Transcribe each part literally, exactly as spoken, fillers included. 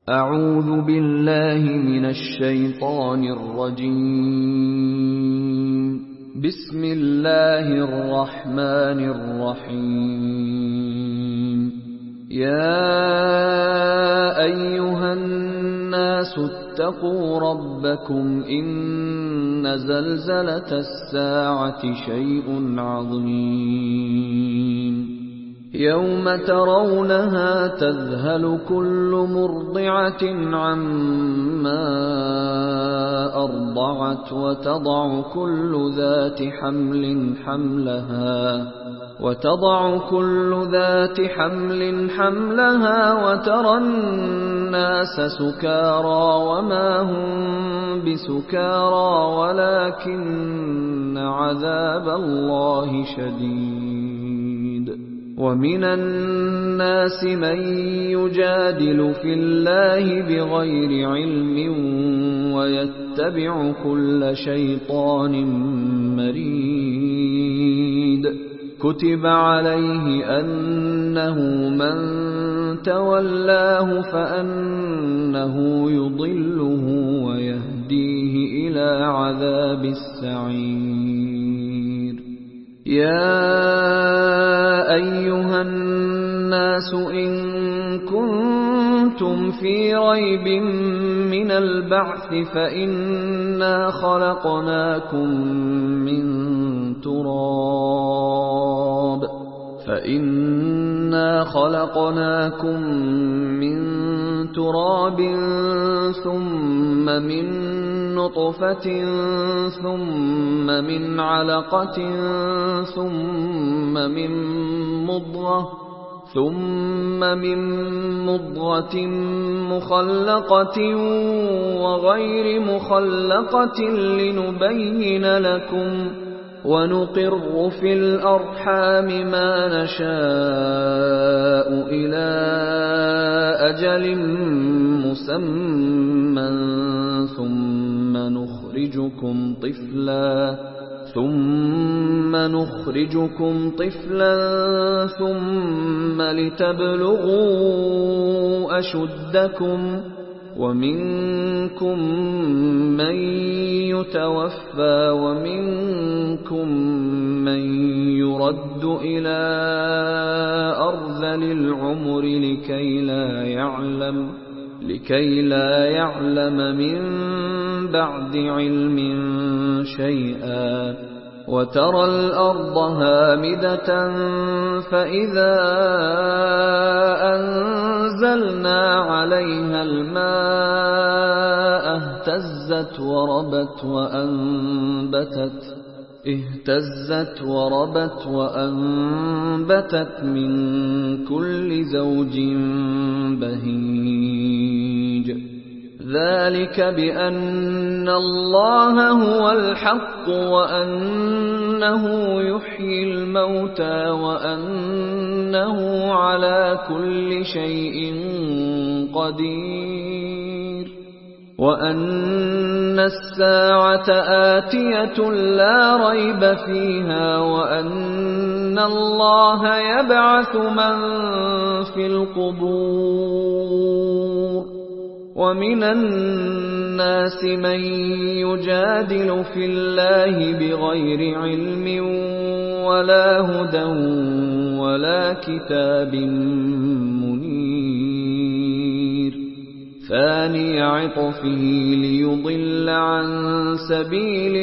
أعوذ بالله من الشيطان الرجيم. بسم الله الرحمن الرحيم. يا أيها الناس اتقوا ربكم إن زلزلة الساعة شيء عظيم يوم ترونها تذهل كل مرضعة عما أرضعت وتضع كل ذات حمل حملها وتضع كل ذات حمل حملها وترى الناس سكارى وما هم بسكارى ولكن عذاب الله شديد. ومن الناس من يجادل في الله بغير علم ويتبع كل شيطان مريد. كتب عليه أنه من تولاه فأنه يضله ويهديه إلى عذاب السعير. يا أيها الناس إن كنتم في ريب من البعث فإنا خلقناكم من تراب فإنا خلقناكم من تراب ثم من نطفة ثم من علقة ثم من مضغة ثم من مضغة مخلقة وغير مخلقة لنبين لكم ونقر في الأرحام ما نشاء إلى أجل مسمى ثم نخرجكم طفلا ثم نخرجكم طفلا ثم لتبلغوا أشدكم ومنكم من يتوفى ومنكم من يرد إلى أرذل العمر لكي لا يعلم لكي لا يعلم من بعد علم شيئا. وترى الأرض هامدة فإذا أنزلنا عليها الماء اهتزت وربت وأنبتت اهتزت وربت وأنبتت من كل زوج بهيج. ذلك بأن الله هو الحق وأنه يحيي الموتى وأنه على كل شيء قدير وأن الساعة آتية لا ريب فيها وأن الله يبعث من في القبور. ومن الناس من يجادل في الله بغير علم ولا هدى ولا كتاب منير. ثاني عطفه ليضل عن سبيل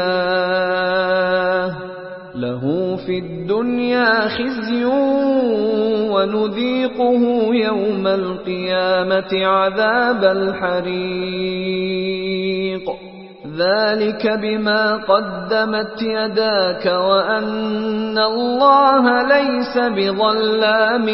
الله له في الدنيا خزي ونذيقه يوم القيامة عذاب الحريق. ذلك بما قدمت يداك وأن الله ليس بظلام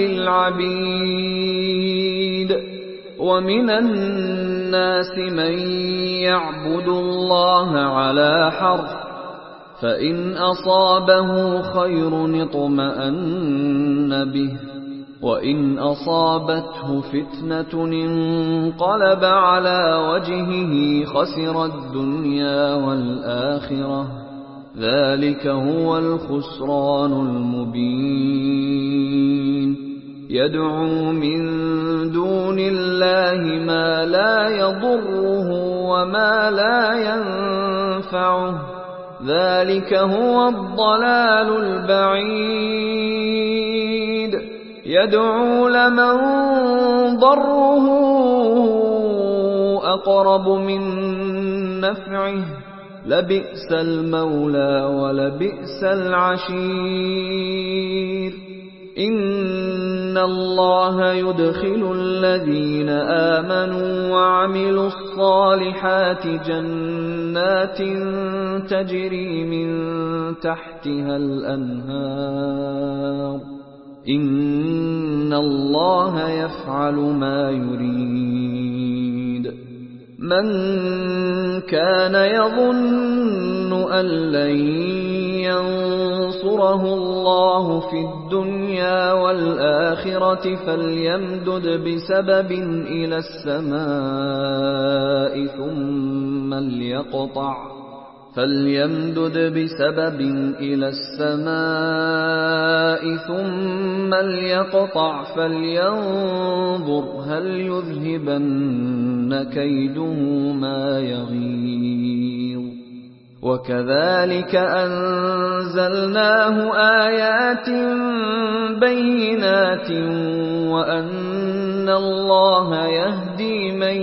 للعبيد. ومن الناس من يعبد الله على حرف فإن أصابه خير اطمأن به وإن أصابته فتنة انقلب على وجهه خسر الدنيا والآخرة ذلك هو الخسران المبين. يدعو من دون الله الله ما لا يضره وما لا ينفعه ذلك هو الضلال البعيد يدعو لمن ضره أقرب من نفعه لبئس المولى ولبئس العشير إن الله يدخل الذين آمنوا وعملوا الصالحات جنات تجري من تحتها الأنهار إن الله يفعل ما يريد من كان يظن أن لن ينصره الله في الدنيا والآخرة فليمدد بسبب إلى السماء ثم ليقطع فليمدد بسبب إلى السماء ثم ليقطع فلينظر هل يذهبن كيده ما يغيظ وكذلك أنزلناه آيات بينات وأن الله يهدي من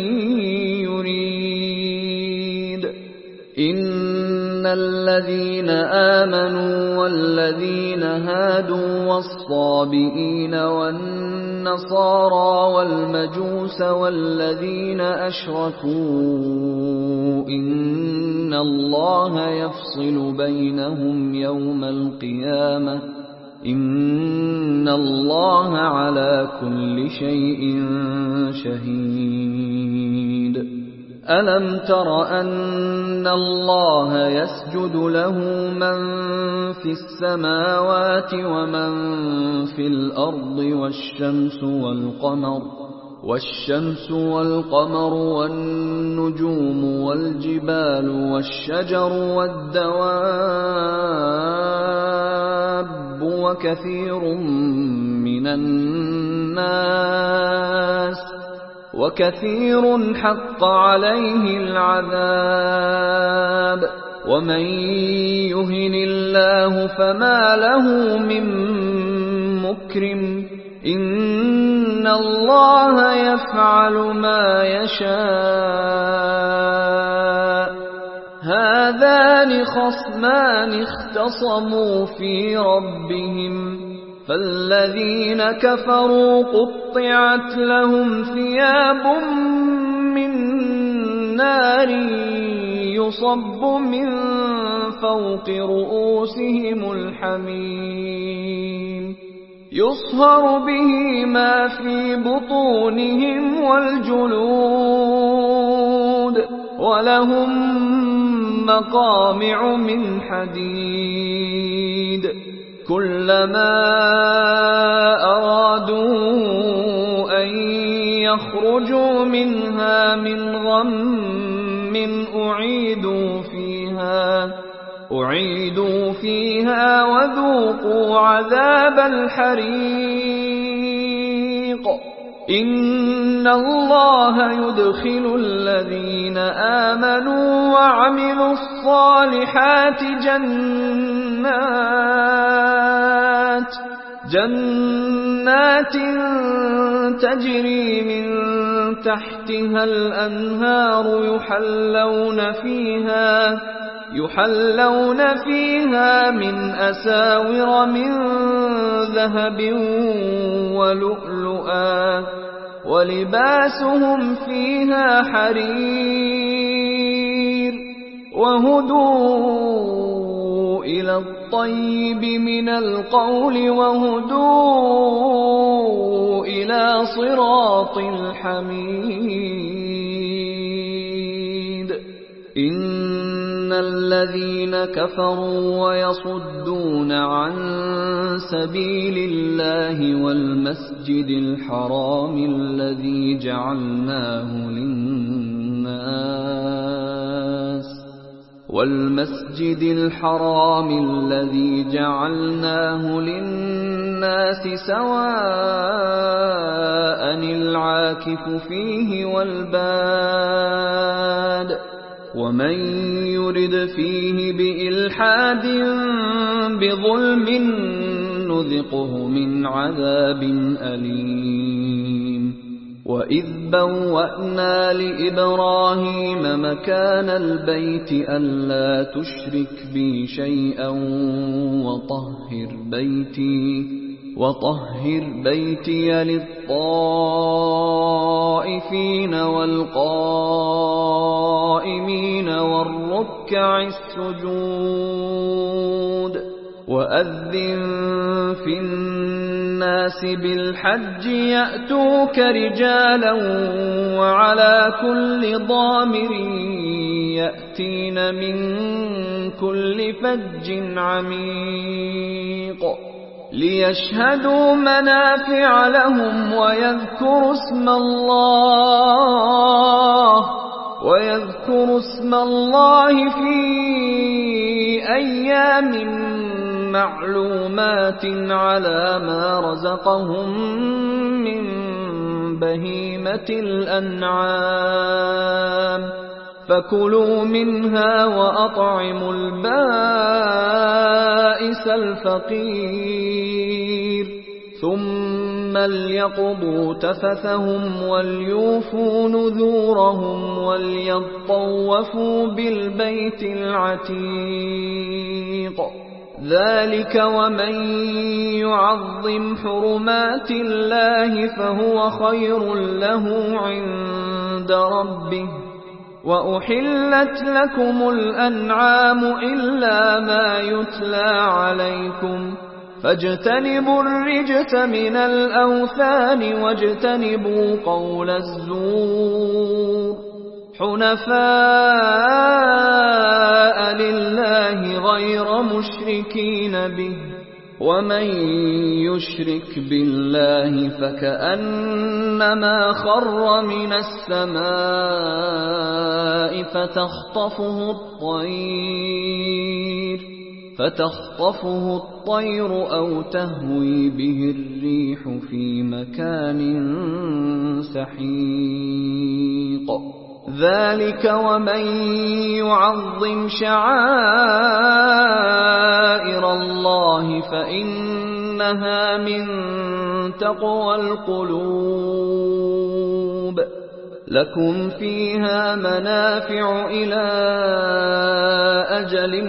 يريد إن الذين آمنوا والذين هادوا والصابئين والنصارى والمجوس والذين أشركوا إن الله يفصل بينهم يوم القيامة إن الله على كل شيء شهيد ألم تر أن الله يسجد له من في السماوات ومن في الأرض والشمس والقمر والشمس والقمر والنجوم والجبال والشجر والدواب وكثير من الناس وكثير حق عليه العذاب ومن يهن الله فما له من مكرم إن الله يفعل ما يشاء هذان خصمان اختصموا في ربهم فالذين كفروا قطعت لهم ثياب من نار يصب من فوق رؤوسهم الحميم يصهر به ما في بطونهم والجلود ولهم مقامع من حديد كلما أرادوا أن يخرجوا منها من غم أعيدوا فيها أعيدوا فيها وذوقوا عذاب الحريق إن الله يدخل الذين آمنوا وعملوا الصالحات جنات جنات تجري من تحتها الأنهار يحلون فيها يحلون فيها من أساور من ذهب ولؤلؤا ولباسهم فيها حرير وهدوا إلى الطيب من القول وهدوا إلى صراط الحميد إن الذين كفروا ويصدون عن سبيل الله والمسجد الحرام الذي جعلناه للناس والمسجد الحرام الذي جعلناه للناس سواء العاكف فيه والباد ومن يرد فيه بإلحاد بظلم نذقه من عذاب أليم وإذ بوأنا لإبراهيم مكان البيت ألا تشرك بي شيئا وطهر بيتي وطهر بيتي للطائفين والقائمين والركع السجود وأذن في الناس بالحج يأتوك رجالا وعلى كل ضامر يأتين من كل فج عميق ليشهدوا منافع لهم ويذكروا اسم الله ويذكروا اسم الله في أيام معلومات على ما رزقهم من بهيمة الأنعام فكلوا منها وأطعموا البائس الفقير ثم ليقضوا تفثهم وليوفوا نذورهم وليطوفوا بالبيت العتيق ذلك ومن يعظم حرمات الله فهو خير له عند ربه وأحلت لكم الأنعام إلا ما يتلى عليكم فاجتنبوا الرجس من الأوثان واجتنبوا قول الزور حنفاء لله غير مشركين به ومن يشرك بالله فكأنما خر من السماء فتخطفه الطير فتخطفه الطير أو تهوي به الريح في مكان سحيق ذلك ومن يعظم شعائر الله فإنها من تقوى القلوب لكم فيها منافع إلى أجل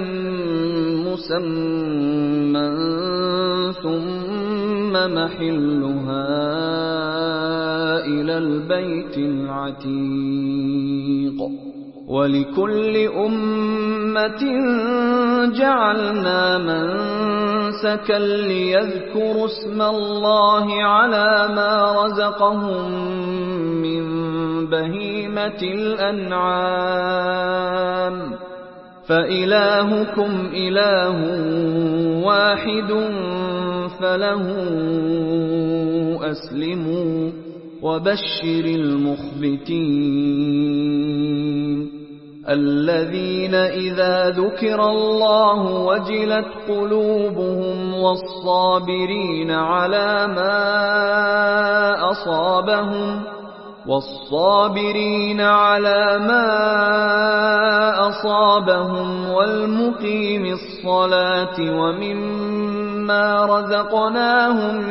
مسمى ثم محلها إلى البيت العتيق ولكل أمة جعلنا منسكا ليذكروا اسم الله على ما رزقهم من بهيمة الأنعام فإلهكم إله واحد فله أسلموا وبشر المخبتين الذين إذا ذكر الله وجلت قلوبهم والصابرين على ما أصابهم والصابرين على ما أصابهم والمقيم الصلاة ومما رزقناهم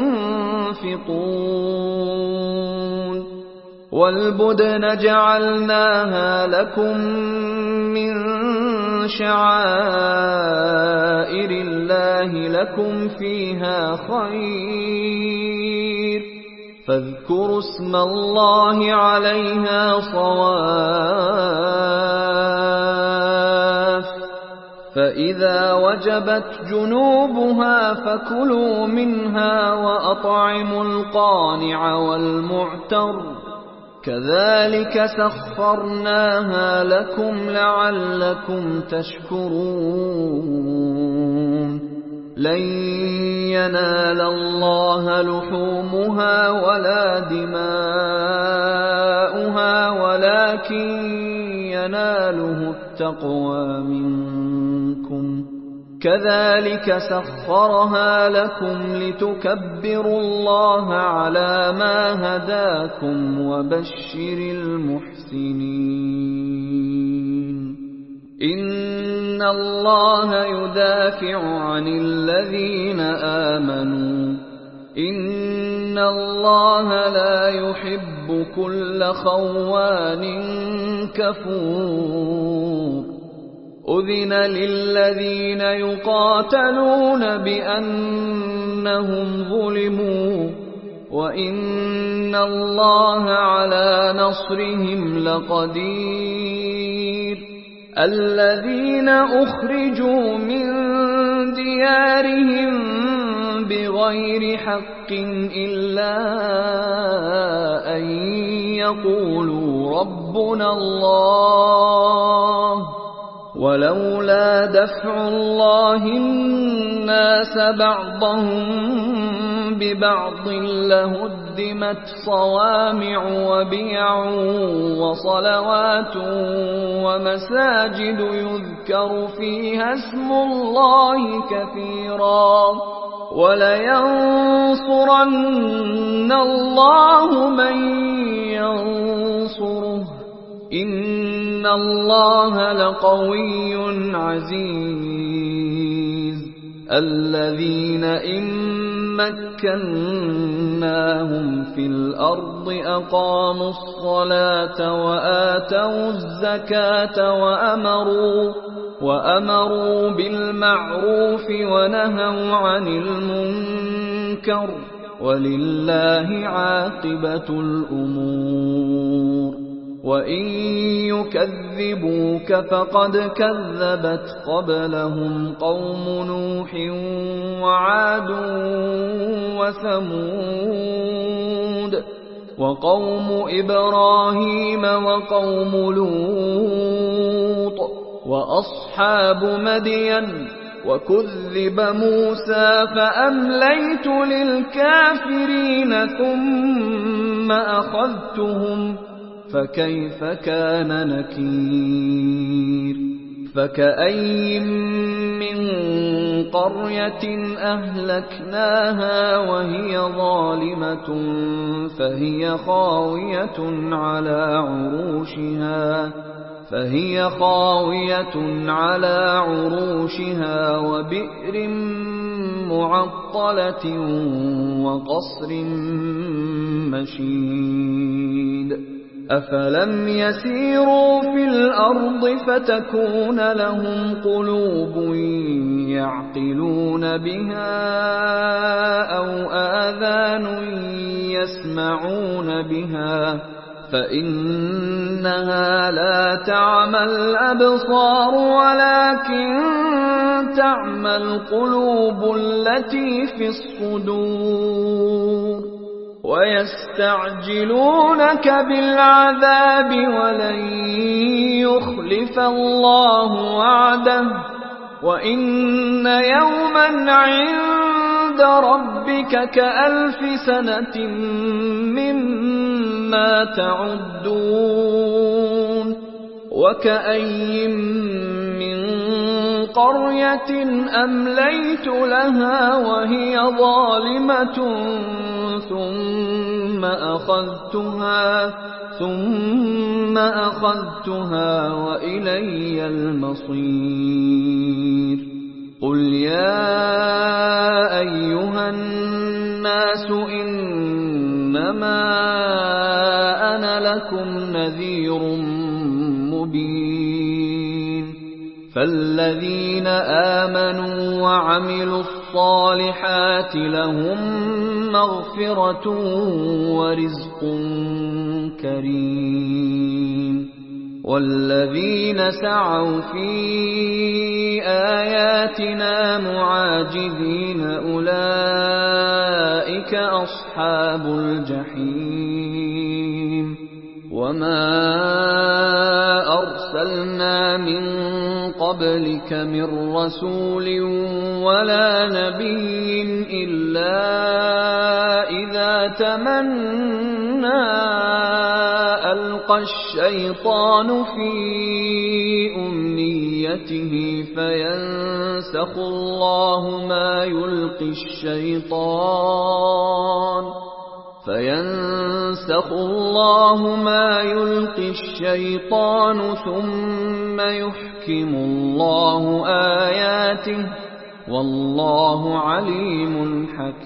ينفقون والبدن جعلناها لكم من شعائر الله لكم فيها خير فاذكروا اسم الله عليها صواف فإذا وجبت جنوبها فكلوا منها وأطعموا القانع والمعتر كذلك سخرناها لكم لعلكم تشكرون لن ينال الله لحومها ولا دماؤها ولكن يناله التقوى منكم كذلك سخرها لكم لتكبروا الله على ما هداكم وبشر المحسنين إن الله يدافع عن الذين آمنوا إن الله لا يحب كل خوان كفور أذن للذين يقاتلون بأنهم ظلموا وإن الله على نصرهم لقدير الذين أخرجوا من ديارهم بغير حق إلا أن يقولوا ربنا الله ولولا دفع الله الناس بعضهم ببعض لهدمت صوامع وبيع وصلوات ومساجد يذكر فيها اسم الله كثيرا ولينصرن الله من ينصره إن الله لقوي عزيز الذين إن مكناهم في الأرض أقاموا الصلاة وآتوا الزكاة وأمروا وأمروا بالمعروف ونهوا عن المنكر ولله عاقبة الأمور وإن يكذبوك فقد كذبت قبلهم قوم نوح وعاد وثمود وقوم إبراهيم وقوم لوط وأصحاب مدين وكذب موسى فأمليت للكافرين ثم أخذتهم فكيف كان نكير فكأين من قرية أهلكناها وهي ظالمة فهي خاوية على عروشها فهي خاوية على عروشها وبئر معطلة وقصر مشيد أفلم يسيروا في الأرض فتكون لهم قلوب يعقلون بها أو آذان يسمعون بها فإنها لا تعمى الأبصار ولكن تعمى القلوب التي في الصدور ويستعجلونك بالعذاب ولن يخلف الله وعده وإن يوما عند ربك كألف سنة مما تعدون وكأين من قرية أمليت لها وهي ظالمة ثم أخذتها ثم أخذتها وإلي المصير قل يا أيها الناس إنما أنا لكم نذير مبين فالذين آمنوا وعملوا الصالحات لهم مغفرة ورزق كريم والذين سعوا في آياتنا معاجزين أولئك أصحاب الجحيم وما أرسلنا من قبلك من رسول ولا نبي إلا إذا تمنى ألقى ألقى الشيطان في أمنيته فينسخ الله ما يلقي الشيطان فينسخ الله ما يلقي الشيطان ثم يحكم الله آياته والله عليم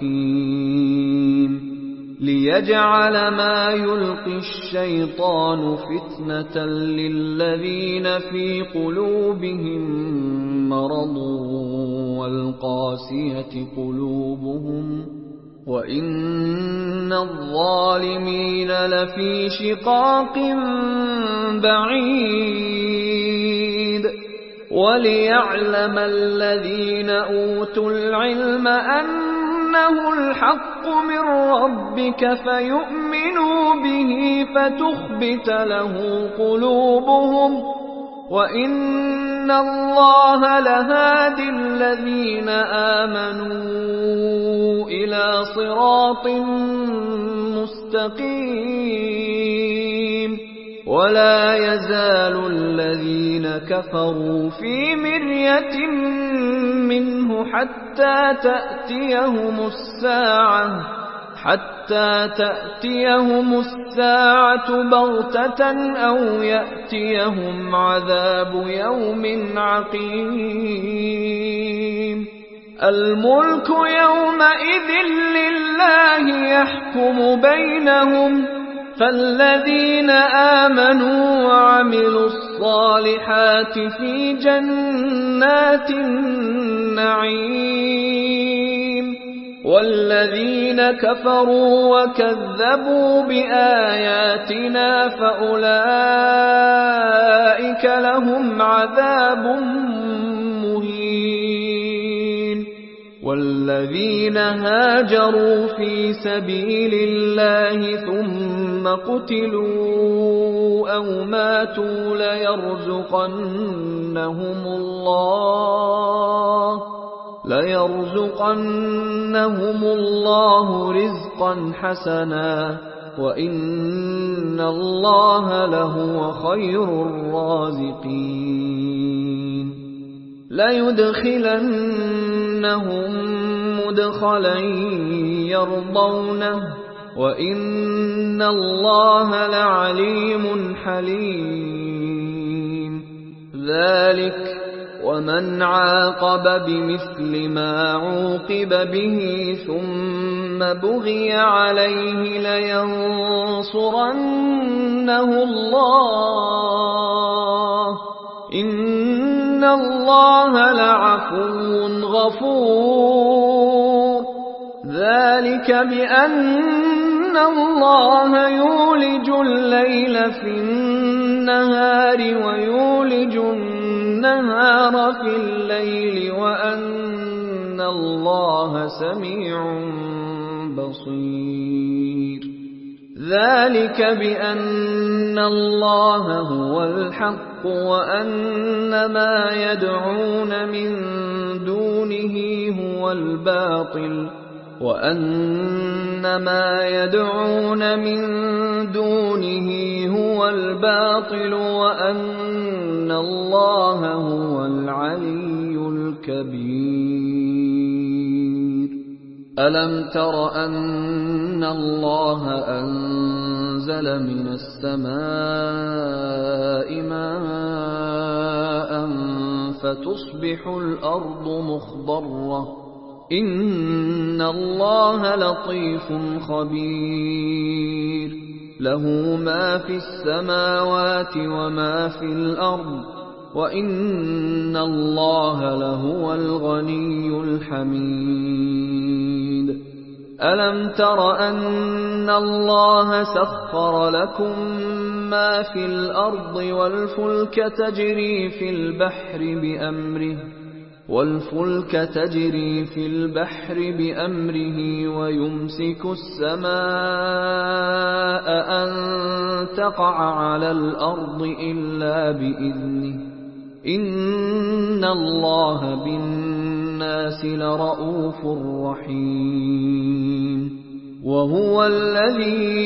حكيم ليجعل ما يلقي الشيطان فتنة للذين في قلوبهم مرض والقاسية قلوبهم وإن الظالمين لفي شقاق بعيد وليعلم الذين أوتوا العلم أنه الحق من ربك فيؤمنوا به فتخبت له قلوبهم وإن الله لهادي الذين آمنوا إلى صراط مستقيم ولا يزال الذين كفروا في مرية منه حتى تأتيهم الساعة حتى تأتيهم الساعة بغتة أو يأتيهم عذاب يوم عقيم الملك يومئذ لله يحكم بينهم فالذين آمنوا وعملوا الصالحات في جنات النعيم والذين كفروا وكذبوا بآياتنا فأولئك لهم عذاب مهين والذين هاجروا في سبيل الله ثم قتلوا أو ماتوا ليرزقنهم الله ليرزقنهم الله رزقا حسنا وإن الله لهو خير الرازقين ليدخلنهم مدخلا يرضونه وإن الله لعليم حليم ذلك ومن عاقب بمثل ما عوقب به ثم بغي عليه لينصرنه الله إن الله لعفو غفور ذلك بأن الله يولج الليل في النهار ويولج النهار في الليل وأن الله سميع بصير ذلك بأن الله هو الحق وأن ما يدعون من دونه هو الباطل وأن ما يدعون من دونه هو الباطل وأن الله هو العلي الكبير ألم تر أن الله أنزل من السماء ماء فتصبح الأرض مخضرة إن الله لطيف خبير له ما في السماوات وما في الأرض وإن الله لهو الغني الحميد ألم تر أن الله سخر لكم ما في الأرض والفلك تجري في البحر بأمره والفلك تجري في البحر بأمره ويمسك السماء أن تقع على الأرض إلا بإذنه إن الله بالناس لرءوف رحيم وهو الذي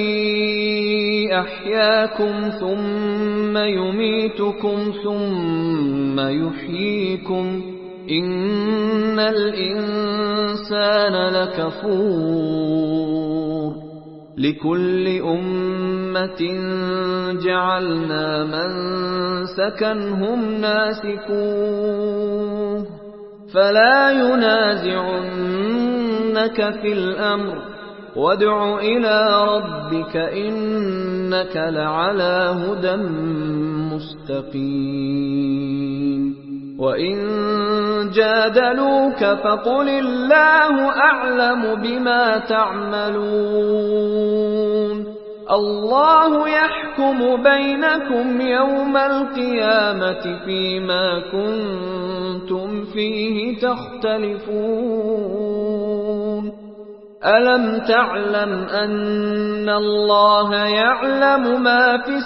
أحياكم ثم يميتكم ثم يحييكم إن الإنسان لكفور لكل أمة جعلنا منسكا هم ناسكوه فلا ينازعنك في الأمر وادع إلى ربك إنك لعلى هدى مستقيم وإن جادلوك فقل الله أعلم بما تعملون الله يحكم بينكم يوم القيامة فيما كنتم فيه تختلفون ألم تعلم أن الله يعلم ما في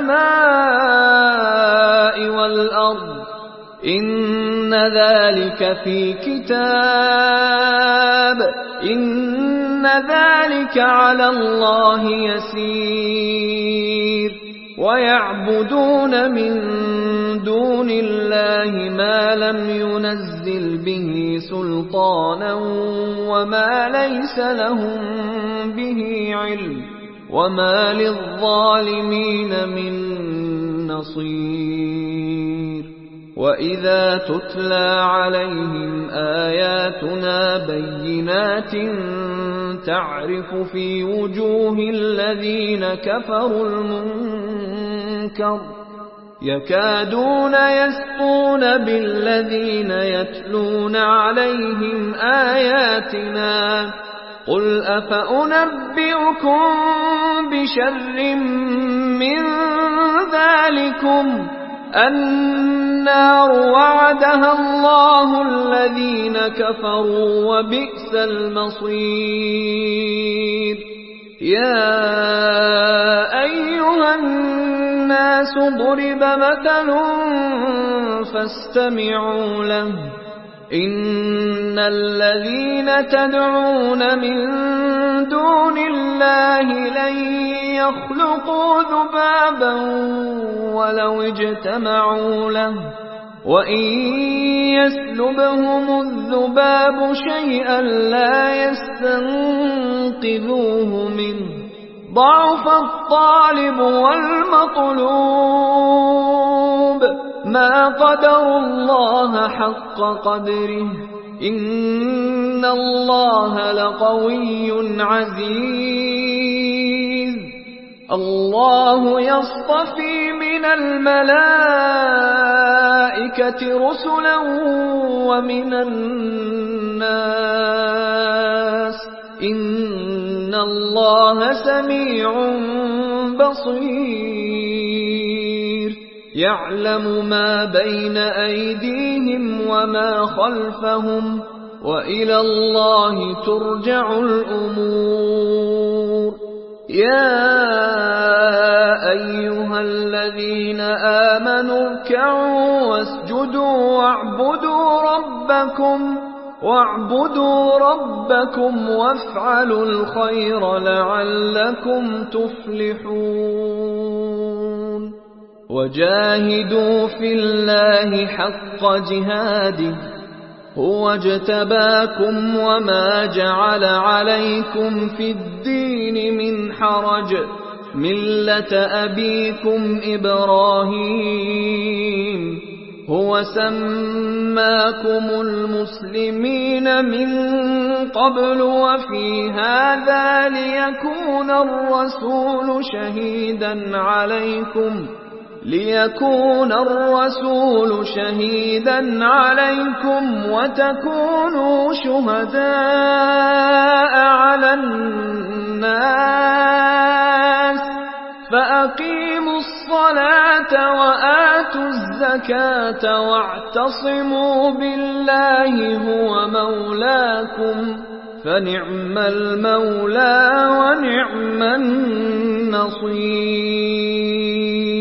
السماء والأرض إن ذلك في كتاب إن ذلك على الله يسير ويعبدون من دون الله ما لم ينزل به سلطانا وما ليس لهم به علم وما للظالمين من نصير وإذا تتلى عليهم آياتنا بينات تعرف في وجوه الذين كفروا المنكر يكادون يسطون بالذين يتلون عليهم آياتنا قل أفأنبئكم بشر من ذلكم النار وعدها الله الذين كفروا وبئس المصير يا أيها الناس ضرب مثل فاستمعوا له إن الذين تدعون من دون الله لن يخلقوا ذبابا ولو اجتمعوا له وإن يسلبهم الذباب شيئا لا يستنقذوه منه ضعف الطالب والمطلوب ما قدروا الله حق قدره إن الله لقوي عزيز الله يصطفي من الملائكة رسلا ومن الناس إن الله سميع بصير يعلم ما بين أيديهم وما خلفهم وإلى الله ترجع الأمور يا أيها الذين آمنوا اركعوا واسجدوا واعبدوا ربكم واعبدوا ربكم وافعلوا الخير لعلكم تفلحون وجاهدوا في الله حق جهاده هو اجتباكم وما جعل عليكم في الدين من حرج ملة أبيكم إبراهيم هو سماكم المسلمين من قبل وفي هذا ليكون الرسول شهيدا عليكم ليكون الرسول شهيدا عليكم وتكونوا شهداء على الناس فأقيموا الصلاة وآتوا الزكاة واعتصموا بالله هو مولاكم فنعم المولى ونعم النصير